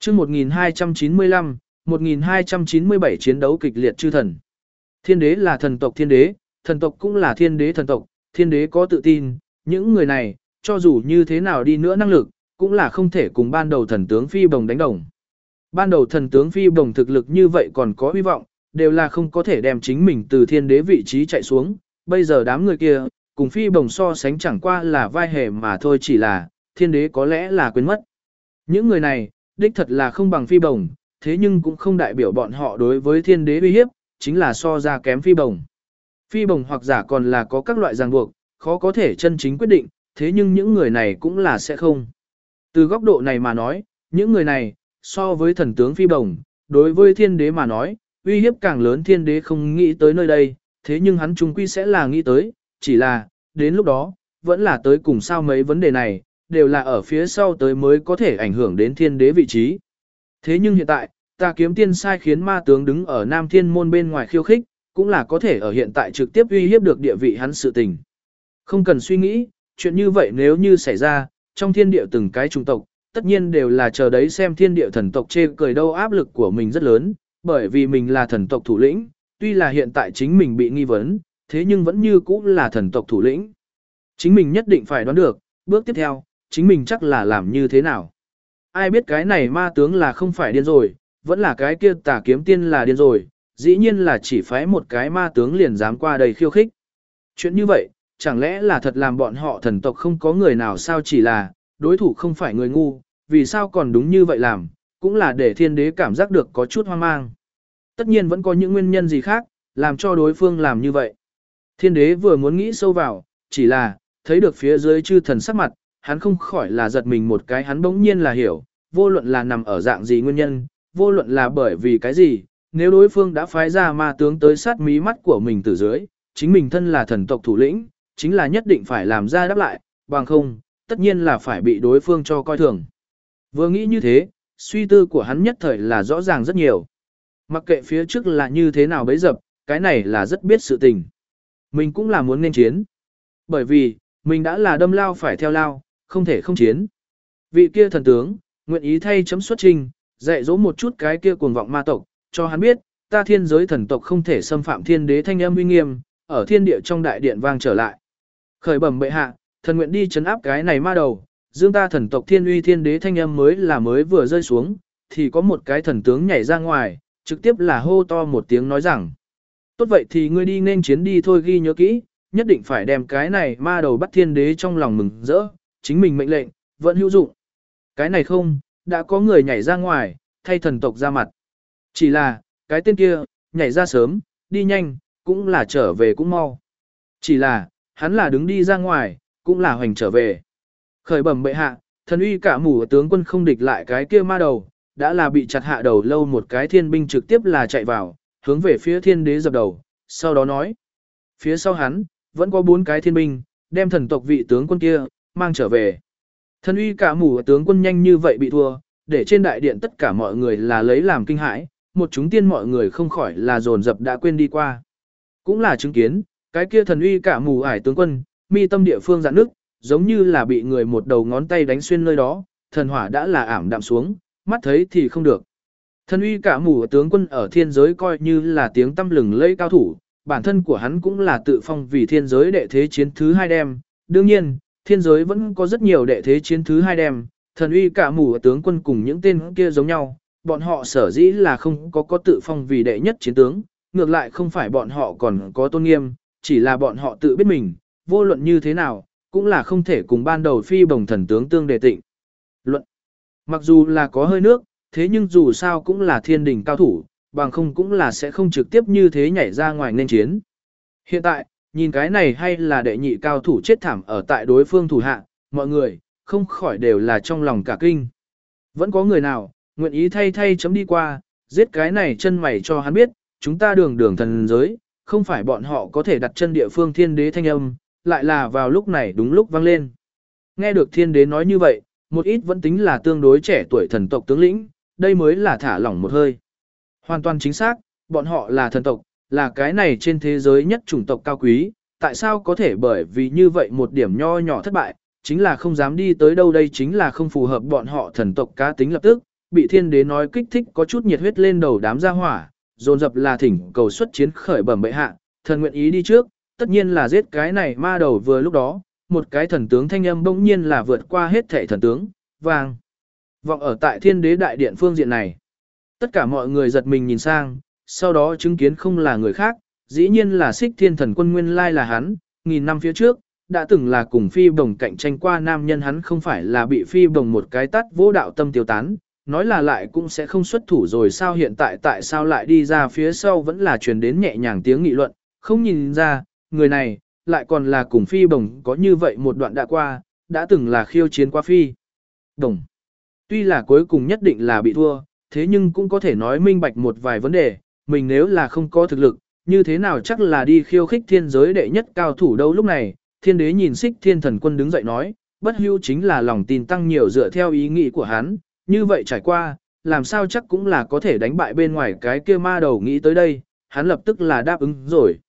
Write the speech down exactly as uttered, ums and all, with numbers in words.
chương một nghìn hai trăm chín mươi lăm, một nghìn hai trăm chín mươi bảy chiến đấu kịch liệt chư thần. Thiên đế là thần tộc thiên đế, thần tộc cũng là thiên đế thần tộc, thiên đế có tự tin, những người này, cho dù như thế nào đi nữa năng lực, cũng là không thể cùng ban đầu thần tướng Phi Bồng đánh đồng. Ban đầu thần tướng Phi Bồng thực lực như vậy còn có hy vọng, đều là không có thể đem chính mình từ thiên đế vị trí chạy xuống, bây giờ đám người kia, cùng Phi Bồng so sánh chẳng qua là vai hề mà thôi, chỉ là, thiên đế có lẽ là quên mất. Những người này, đích thật là không bằng Phi Bồng, thế nhưng cũng không đại biểu bọn họ đối với thiên đế uy hiếp, chính là so ra kém Phi Bồng. Phi Bồng hoặc giả còn là có các loại ràng buộc, khó có thể chân chính quyết định, thế nhưng những người này cũng là sẽ không. Từ góc độ này mà nói, những người này, so với thần tướng Phi Bồng, đối với thiên đế mà nói, uy hiếp càng lớn, thiên đế không nghĩ tới nơi đây, thế nhưng hắn chung quy sẽ là nghĩ tới, chỉ là, đến lúc đó, vẫn là tới cùng sao mấy vấn đề này, đều là ở phía sau tới mới có thể ảnh hưởng đến thiên đế vị trí. Thế nhưng hiện tại, Tà Kiếm Tiên sai khiến ma tướng đứng ở Nam Thiên Môn bên ngoài khiêu khích, cũng là có thể ở hiện tại trực tiếp uy hiếp được địa vị hắn sự tình. Không cần suy nghĩ, chuyện như vậy nếu như xảy ra, trong thiên địa từng cái chủng tộc, tất nhiên đều là chờ đấy xem thiên địa thần tộc chê cười đâu, áp lực của mình rất lớn, bởi vì mình là thần tộc thủ lĩnh, tuy là hiện tại chính mình bị nghi vấn, thế nhưng vẫn như cũ là thần tộc thủ lĩnh. Chính mình nhất định phải đoán được, bước tiếp theo, chính mình chắc là làm như thế nào. Ai biết cái này ma tướng là không phải điên rồi, vẫn là cái kia Tà Kiếm Tiên là điên rồi, dĩ nhiên là chỉ phái một cái ma tướng liền dám qua đây khiêu khích. Chuyện như vậy, chẳng lẽ là thật làm bọn họ thần tộc không có người nào sao, chỉ là, đối thủ không phải người ngu, vì sao còn đúng như vậy làm, cũng là để thiên đế cảm giác được có chút hoang mang. Tất nhiên vẫn có những nguyên nhân gì khác, làm cho đối phương làm như vậy. Thiên đế vừa muốn nghĩ sâu vào, chỉ là, thấy được phía dưới chư thần sắc mặt, hắn không khỏi là giật mình một cái, hắn bỗng nhiên là hiểu, vô luận là nằm ở dạng gì nguyên nhân, vô luận là bởi vì cái gì, nếu đối phương đã phái ra ma tướng tới sát mí mắt của mình từ dưới, chính mình thân là thần tộc thủ lĩnh, chính là nhất định phải làm ra đáp lại, bằng không, tất nhiên là phải bị đối phương cho coi thường. Vừa nghĩ như thế, suy tư của hắn nhất thời là rõ ràng rất nhiều. Mặc kệ phía trước là như thế nào bấy dập, cái này là rất biết sự tình. Mình cũng là muốn nên chiến. Bởi vì, mình đã là đâm lao phải theo lao, không thể không chiến. Vị kia thần tướng, nguyện ý thay chấm xuất trình, dạy dỗ một chút cái kia cuồng vọng ma tộc, cho hắn biết, ta thiên giới thần tộc không thể xâm phạm thiên đế thanh âm uy nghiêm, ở thiên địa trong đại điện vang trở lại. Khởi bẩm bệ hạ, thần nguyện đi chấn áp cái này ma đầu, dương ta thần tộc thiên uy, thiên đế thanh âm mới là mới vừa rơi xuống, thì có một cái thần tướng nhảy ra ngoài, trực tiếp là hô to một tiếng nói rằng: tốt vậy thì ngươi đi nên chiến đi thôi, ghi nhớ kỹ, nhất định phải đem cái này ma đầu bắt, thiên đế trong lòng mừng rỡ, chính mình mệnh lệnh, vẫn hữu dụng. Cái này không, đã có người nhảy ra ngoài, thay thần tộc ra mặt. Chỉ là, cái tên kia, nhảy ra sớm, đi nhanh, cũng là trở về cũng mau. Chỉ là, hắn là đứng đi ra ngoài, cũng là hoành trở về. Khởi bẩm bệ hạ, thần uy cả mù tướng quân không địch lại cái kia ma đầu, đã là bị chặt hạ đầu lâu, một cái thiên binh trực tiếp là chạy vào, hướng về phía thiên đế dập đầu, sau đó nói. Phía sau hắn, vẫn có bốn cái thiên binh, đem thần tộc vị tướng quân kia, mang trở về. Thần uy cả mù tướng quân nhanh như vậy bị thua, để trên đại điện tất cả mọi người là lấy làm kinh hãi, một chúng tiên mọi người không khỏi là dồn dập đã quên đi qua. Cũng là chứng kiến, cái kia thần uy cả mù ải tướng quân, mi tâm địa phương dạn nước, giống như là bị người một đầu ngón tay đánh xuyên nơi đó, thần hỏa đã là ảm đạm xuống, mắt thấy thì không được. Thần uy cả mù tướng quân ở thiên giới coi như là tiếng tăm lừng lẫy cao thủ, bản thân của hắn cũng là tự phong vì thiên giới đệ thế chiến thứ hai đem. Đương nhiên, thiên giới vẫn có rất nhiều đệ thế chiến thứ hai đem, thần uy cả mù tướng quân cùng những tên kia giống nhau, bọn họ sở dĩ là không có có tự phong vì đệ nhất chiến tướng, ngược lại không phải bọn họ còn có tôn nghiêm, chỉ là bọn họ tự biết mình, vô luận như thế nào, cũng là không thể cùng ban đầu Phi Bồng thần tướng tương đề tịnh. Luận, mặc dù là có hơi nước, thế nhưng dù sao cũng là thiên đỉnh cao thủ, bằng không cũng là sẽ không trực tiếp như thế nhảy ra ngoài nên chiến. Hiện tại, nhìn cái này hay là đệ nhị cao thủ chết thảm ở tại đối phương thủ hạ, mọi người, không khỏi đều là trong lòng cả kinh. Vẫn có người nào, nguyện ý thay thay chấm đi qua, giết cái này chân mày cho hắn biết, chúng ta đường đường thần giới, không phải bọn họ có thể đặt chân địa phương, thiên đế thanh âm, lại là vào lúc này đúng lúc vang lên. Nghe được thiên đế nói như vậy, một ít vẫn tính là tương đối trẻ tuổi thần tộc tướng lĩnh, đây mới là thả lỏng một hơi. Hoàn toàn chính xác, bọn họ là thần tộc, là cái này trên thế giới nhất chủng tộc cao quý, tại sao có thể bởi vì như vậy một điểm nho nhỏ thất bại, chính là không dám đi tới đâu, đây chính là không phù hợp bọn họ thần tộc cá tính lập tức, bị thiên đế nói kích thích có chút nhiệt huyết lên đầu đám gia hỏa, dồn dập là thỉnh cầu xuất chiến khởi bẩm bệ hạ, thần nguyện ý đi trước, tất nhiên là giết cái này ma đầu. Vừa lúc đó, một cái thần tướng thanh âm bỗng nhiên là vượt qua hết thảy thần tướng, vang vọng ở tại thiên đế đại điện phương diện này. Tất cả mọi người giật mình nhìn sang, sau đó chứng kiến không là người khác, dĩ nhiên là Xích Thiên Thần Quân, nguyên lai là hắn. Nghìn năm phía trước, đã từng là cùng Phi Bồng cạnh tranh qua nam nhân, hắn không phải là bị Phi Bồng một cái tát vô đạo tâm tiêu tán, nói là lại cũng sẽ không xuất thủ rồi sao, hiện tại tại sao lại đi ra phía sau vẫn là truyền đến nhẹ nhàng tiếng nghị luận, không nhìn ra, người này, lại còn là cùng Phi Bồng có như vậy một đoạn đã qua, đã từng là khiêu chiến qua Phi Bồng. Tuy là cuối cùng nhất định là bị thua, thế nhưng cũng có thể nói minh bạch một vài vấn đề, mình nếu là không có thực lực, như thế nào chắc là đi khiêu khích thiên giới đệ nhất cao thủ đâu. Lúc này, thiên đế nhìn Xích Thiên Thần Quân đứng dậy nói, bất hưu chính là lòng tin tăng nhiều dựa theo ý nghĩ của hắn, như vậy trải qua, làm sao chắc cũng là có thể đánh bại bên ngoài cái kia ma đầu. Nghĩ tới đây, hắn lập tức là đáp ứng rồi.